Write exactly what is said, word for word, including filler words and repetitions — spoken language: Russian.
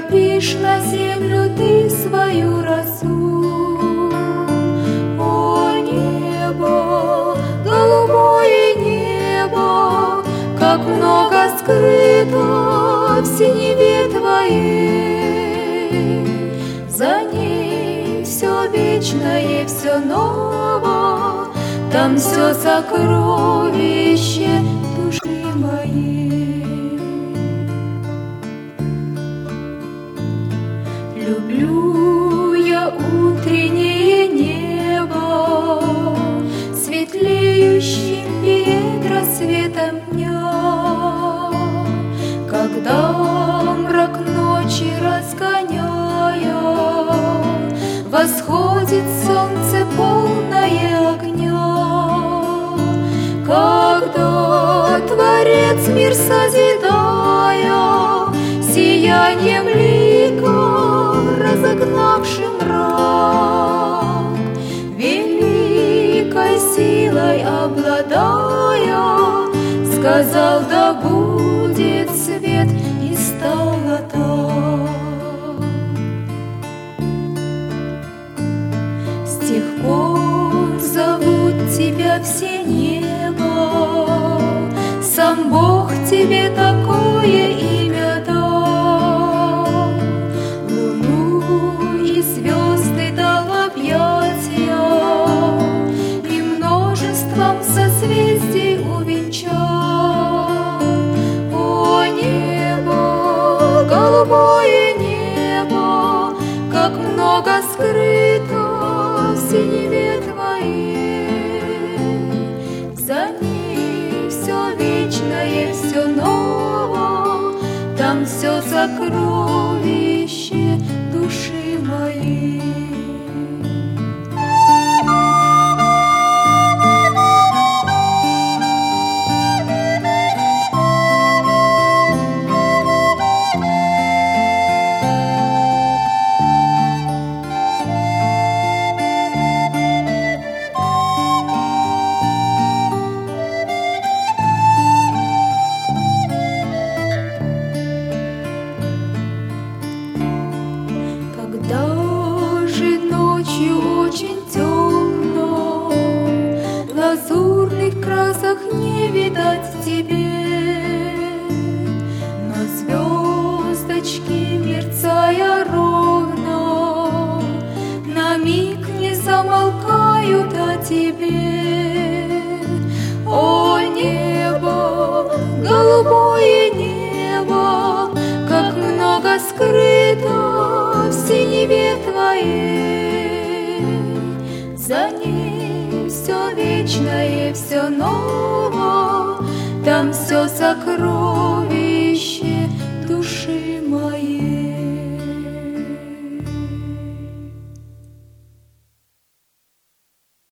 кропишь на землю ты свою росу. О, небо, голубое небо, как много скрыто в синеве твоей. За ней все вечное, все ново, там все сокровище души моей. Люблю я утреннее небо, светлеющим перед рассветом дня, когда мрак ночи разгоняя, восходит солнце полное огня. Когда Творец мир созидая, сиянием лика разогнавший мрак, великой силой обладая, сказал: да будет свет, и стало так. С тех пор зовут тебя все небо, сам Бог тебе такое имя дал. Луну и звезды дал объятия, и множеством созвездий увенчал. О, небо, голубое небо, как много скрыто в синеве твоей. За ней все вечное, все ново, там все сокровище души моей. Когда же ночью очень темно, лазурных красок не видать тебе, но звездочки, мерцая ровно, на миг не замолкают о тебе. О, небо, голубое небо, как много скрыто в синеве твоей. За ней все вечное, все ново, там все сокровище